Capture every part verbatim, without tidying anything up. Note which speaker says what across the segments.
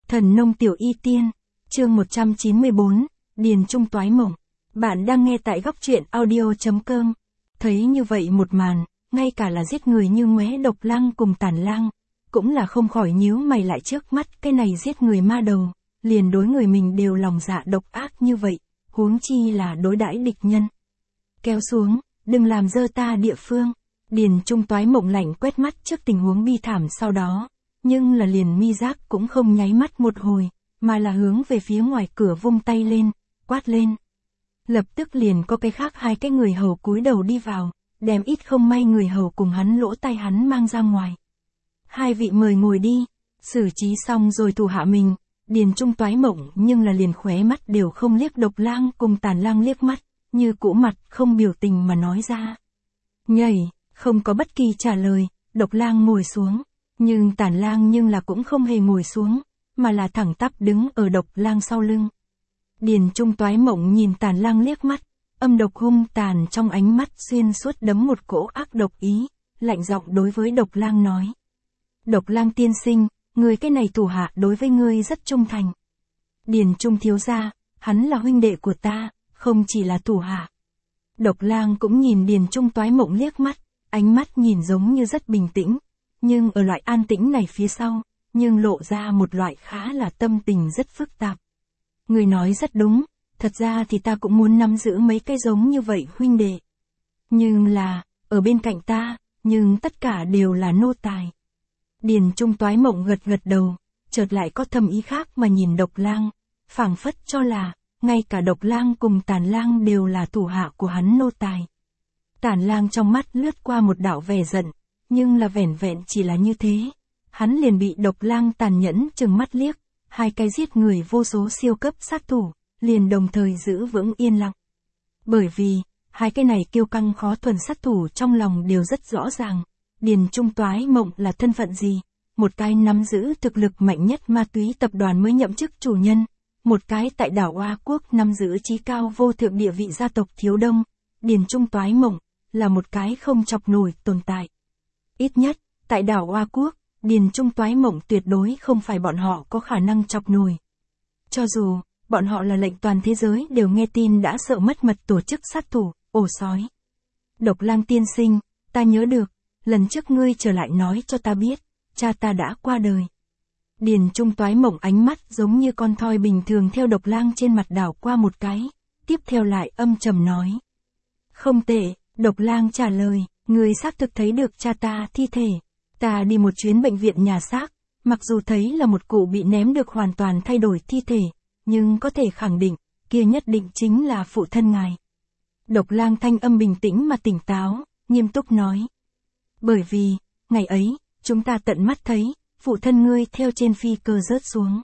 Speaker 1: Thần nông tiểu y tiên, chương một trăm chín mươi bốn, Điền Trung toái mộng. Bạn đang nghe tại góc truyện audio.com. Thấy như vậy một màn, ngay cả là giết người như Ngoé Độc Lang cùng Tản Lang, cũng là không khỏi nhíu mày lại trước mắt cái này giết người ma đầu, liền đối người mình đều lòng dạ độc ác như vậy, huống chi là đối đãi địch nhân. Kéo xuống, đừng làm dơ ta địa phương. Điền Trung toái mộng lạnh quét mắt trước tình huống bi thảm sau đó, nhưng là liền mi giác cũng không nháy mắt một hồi, mà là hướng về phía ngoài cửa vung tay lên, quát lên. Lập tức liền có cái khác hai cái người hầu cúi đầu đi vào, đem ít không may người hầu cùng hắn lỗ tay hắn mang ra ngoài. Hai vị mời ngồi đi, xử trí xong rồi thủ hạ mình, Điền Trung toái mộng nhưng là liền khóe mắt đều không liếc Độc Lang cùng Tản Lang liếc mắt, như cũ mặt không biểu tình mà nói ra. Nhảy, không có bất kỳ trả lời, Độc Lang ngồi xuống, nhưng Tản Lang nhưng là cũng không hề ngồi xuống, mà là thẳng tắp đứng ở Độc Lang sau lưng. Điền Trung toái mộng nhìn Tản Lang liếc mắt, âm độc hung tàn trong ánh mắt xuyên suốt đấm một cỗ ác độc ý, lạnh giọng đối với Độc Lang nói. Độc Lang tiên sinh, người cái này thủ hạ đối với ngươi rất trung thành. Điền Trung thiếu gia, hắn là huynh đệ của ta, không chỉ là thủ hạ. Độc Lang cũng nhìn Điền Trung toái mộng liếc mắt, ánh mắt nhìn giống như rất bình tĩnh, nhưng ở loại an tĩnh này phía sau, nhưng lộ ra một loại khá là tâm tình rất phức tạp. Người nói rất đúng, thật ra thì ta cũng muốn nắm giữ mấy cái giống như vậy huynh đệ. Nhưng là, ở bên cạnh ta, nhưng tất cả đều là nô tài. Điền Trung toái mộng gật gật đầu, chợt lại có thầm ý khác mà nhìn Độc Lang, phảng phất cho là, ngay cả Độc Lang cùng Tản Lang đều là thủ hạ của hắn nô tài. Tản Lang trong mắt lướt qua một đạo vẻ giận, nhưng là vẻn vẹn chỉ là như thế. Hắn liền bị Độc Lang tàn nhẫn trừng mắt liếc, hai cái giết người vô số siêu cấp sát thủ, liền đồng thời giữ vững yên lặng. Bởi vì, hai cái này kiêu căng khó thuần sát thủ trong lòng đều rất rõ ràng, Điền Trung toái mộng là thân phận gì, một cái nắm giữ thực lực mạnh nhất ma túy tập đoàn mới nhậm chức chủ nhân, một cái tại đảo Oa Quốc nắm giữ chí cao vô thượng địa vị gia tộc thiếu đông, Điền Trung toái mộng là một cái không chọc nổi tồn tại. Ít nhất, tại đảo Oa Quốc, Điền Trung toái mộng tuyệt đối không phải bọn họ có khả năng chọc nổi. Cho dù, bọn họ là lệnh toàn thế giới đều nghe tin đã sợ mất mật tổ chức sát thủ, ổ sói. Độc Lang tiên sinh, ta nhớ được, lần trước ngươi trở lại nói cho ta biết, cha ta đã qua đời. Điền Trung toái mộng ánh mắt giống như con thoi bình thường theo Độc Lang trên mặt đảo qua một cái, tiếp theo lại âm trầm nói. Không tệ, Độc Lang trả lời, ngươi xác thực thấy được cha ta thi thể. Ta đi một chuyến bệnh viện nhà xác, mặc dù thấy là một cụ bị ném được hoàn toàn thay đổi thi thể, nhưng có thể khẳng định, kia nhất định chính là phụ thân ngài. Độc Lang thanh âm bình tĩnh mà tỉnh táo, nghiêm túc nói. Bởi vì, ngày ấy, chúng ta tận mắt thấy, phụ thân ngươi theo trên phi cơ rớt xuống.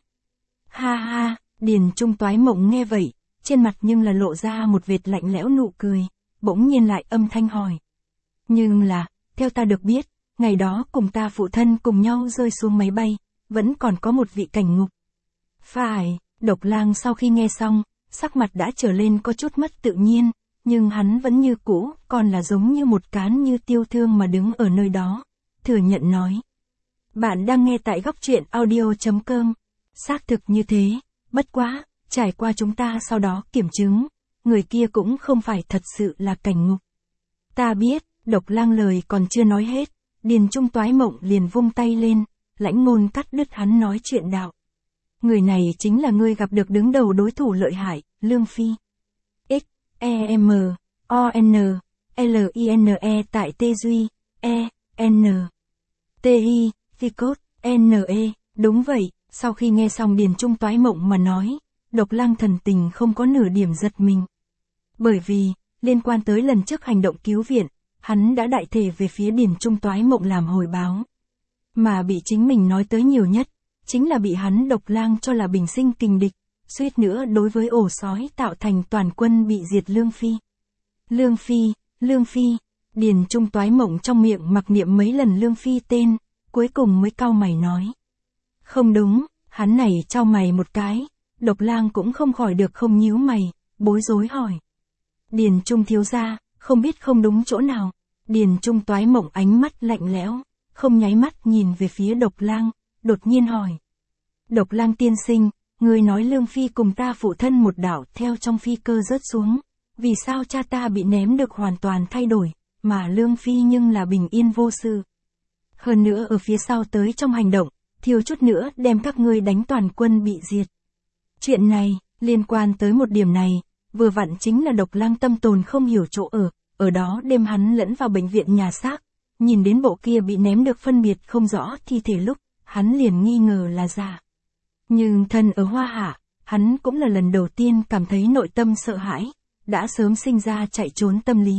Speaker 1: Ha ha, Điền Trung toái mộng nghe vậy, trên mặt nhưng là lộ ra một vệt lạnh lẽo nụ cười, bỗng nhiên lại âm thanh hỏi. Nhưng là, theo ta được biết, ngày đó cùng ta phụ thân cùng nhau rơi xuống máy bay, vẫn còn có một vị cảnh ngục. Phải, Độc Lang sau khi nghe xong, sắc mặt đã trở lên có chút mất tự nhiên, nhưng hắn vẫn như cũ, còn là giống như một cán như tiêu thương mà đứng ở nơi đó, thừa nhận nói. Bạn đang nghe tại góc truyện audio.com, xác thực như thế, bất quá, trải qua chúng ta sau đó kiểm chứng, người kia cũng không phải thật sự là cảnh ngục. Ta biết, Độc Lang lời còn chưa nói hết, Điền Trung toái mộng liền vung tay lên, lãnh ngôn cắt đứt hắn nói chuyện đạo. Người này chính là ngươi gặp được đứng đầu đối thủ lợi hại, Lương Phi. X, E M, O N, L I N E tại T Duy, E, N, T I, Phi Cốt, N E, đúng vậy, sau khi nghe xong Điền Trung toái mộng mà nói, Độc Lang thần tình không có nửa điểm giật mình. Bởi vì, liên quan tới lần trước hành động cứu viện, hắn đã đại thể về phía Điền Trung toái mộng làm hồi báo. Mà bị chính mình nói tới nhiều nhất, chính là bị hắn Độc Lang cho là bình sinh kình địch, suýt nữa đối với ổ sói tạo thành toàn quân bị diệt Lương Phi. Lương Phi, Lương Phi, Điền Trung toái mộng trong miệng mặc niệm mấy lần Lương Phi tên, cuối cùng mới cau mày nói. Không đúng, hắn này chau mày một cái, Độc Lang cũng không khỏi được không nhíu mày, bối rối hỏi. Điền Trung thiếu gia, không biết không đúng chỗ nào. Điền Trung toái mộng ánh mắt lạnh lẽo, không nháy mắt nhìn về phía Độc Lang, đột nhiên hỏi. Độc Lang tiên sinh, ngươi nói Lương Phi cùng ta phụ thân một đạo theo trong phi cơ rớt xuống. Vì sao cha ta bị ném được hoàn toàn thay đổi, mà Lương Phi nhưng là bình yên vô sự. Hơn nữa ở phía sau tới trong hành động, thiếu chút nữa đem các ngươi đánh toàn quân bị diệt. Chuyện này, liên quan tới một điểm này, vừa vặn chính là Độc Lang tâm tồn không hiểu chỗ ở, ở đó đêm hắn lẫn vào bệnh viện nhà xác, nhìn đến bộ kia bị ném được phân biệt không rõ thi thể lúc, hắn liền nghi ngờ là giả. Nhưng thân ở Hoa Hạ, hắn cũng là lần đầu tiên cảm thấy nội tâm sợ hãi, đã sớm sinh ra chạy trốn tâm lý.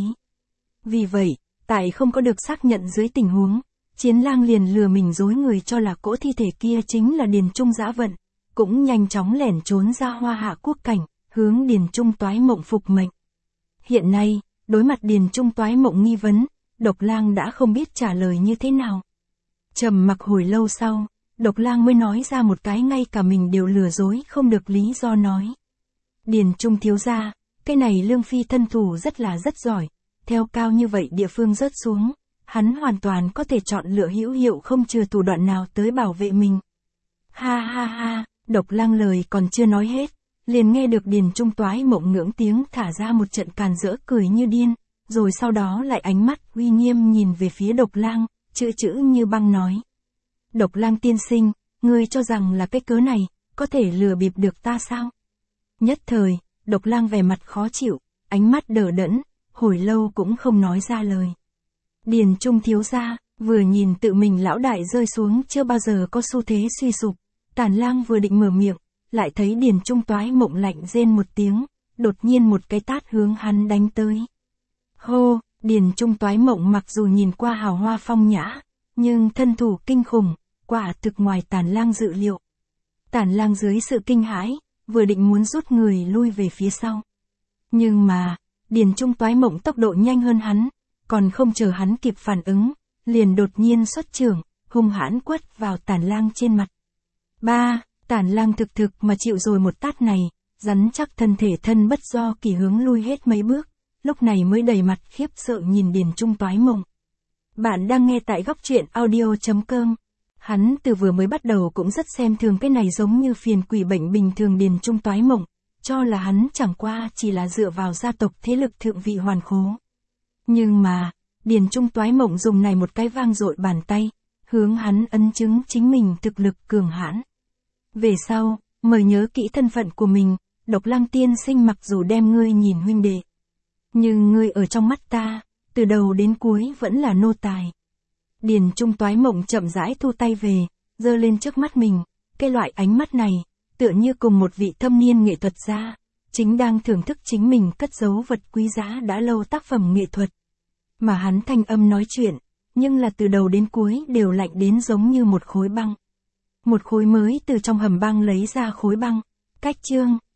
Speaker 1: Vì vậy, tại không có được xác nhận dưới tình huống, Chiến Lang liền lừa mình dối người cho là cỗ thi thể kia chính là Điền Trung Dã Vận, cũng nhanh chóng lẻn trốn ra Hoa Hạ quốc cảnh, hướng Điền Trung Toái Mộng phục mệnh. Hiện nay, đối mặt Điền Trung Toái Mộng nghi vấn, Độc Lang đã không biết trả lời như thế nào. Trầm mặc hồi lâu sau, Độc Lang mới nói ra một cái ngay cả mình đều lừa dối không được lý do nói. Điền Trung thiếu gia, cái này Lương Phi thân thủ rất là rất giỏi, theo cao như vậy địa phương rớt xuống, hắn hoàn toàn có thể chọn lựa hữu hiệu không chừa thủ đoạn nào tới bảo vệ mình. Ha ha ha, Độc Lang lời còn chưa nói hết, liền nghe được Điền Trung Toái Mộng ngưỡng tiếng thả ra một trận càn rỡ cười như điên, rồi sau đó lại ánh mắt uy nghiêm nhìn về phía Độc Lang, chữ chữ như băng nói. Độc Lang tiên sinh, ngươi cho rằng là cái cớ này, có thể lừa bịp được ta sao? Nhất thời, Độc Lang vẻ mặt khó chịu, ánh mắt đờ đẫn, hồi lâu cũng không nói ra lời. Điền Trung thiếu gia, vừa nhìn tự mình lão đại rơi xuống chưa bao giờ có xu thế suy sụp, Tản Lang vừa định mở miệng, lại thấy Điền Trung Toái Mộng lạnh rên một tiếng, đột nhiên một cái tát hướng hắn đánh tới. Hô, Điền Trung Toái Mộng mặc dù nhìn qua hào hoa phong nhã, nhưng thân thủ kinh khủng, quả thực ngoài Tản Lang dự liệu. Tản Lang dưới sự kinh hãi, vừa định muốn rút người lui về phía sau. Nhưng mà, Điền Trung Toái Mộng tốc độ nhanh hơn hắn, còn không chờ hắn kịp phản ứng, liền đột nhiên xuất chưởng, hung hãn quất vào Tản Lang trên mặt. Ba, Tản Lang thực thực mà chịu rồi một tát này, rắn chắc thân thể thân bất do kỳ hướng lui hết mấy bước, lúc này mới đầy mặt khiếp sợ nhìn Điền Trung Toái Mộng. Bạn đang nghe tại góc truyện audio chấm com. Hắn từ vừa mới bắt đầu cũng rất xem thường cái này giống như phiền quỷ bệnh bình thường Điền Trung Toái Mộng, cho là hắn chẳng qua chỉ là dựa vào gia tộc thế lực thượng vị hoàn khố. Nhưng mà, Điền Trung Toái Mộng dùng này một cái vang dội bàn tay, hướng hắn ấn chứng chính mình thực lực cường hãn. Về sau, mời nhớ kỹ thân phận của mình, Độc Lang tiên sinh mặc dù đem ngươi nhìn huynh đệ, nhưng ngươi ở trong mắt ta, từ đầu đến cuối vẫn là nô tài. Điền Trung Toái Mộng chậm rãi thu tay về, giơ lên trước mắt mình, cái loại ánh mắt này, tựa như cùng một vị thâm niên nghệ thuật gia, chính đang thưởng thức chính mình cất giấu vật quý giá đã lâu tác phẩm nghệ thuật. Mà hắn thanh âm nói chuyện, nhưng là từ đầu đến cuối đều lạnh đến giống như một khối băng. Một khối mới từ trong hầm băng lấy ra khối băng. Cách chương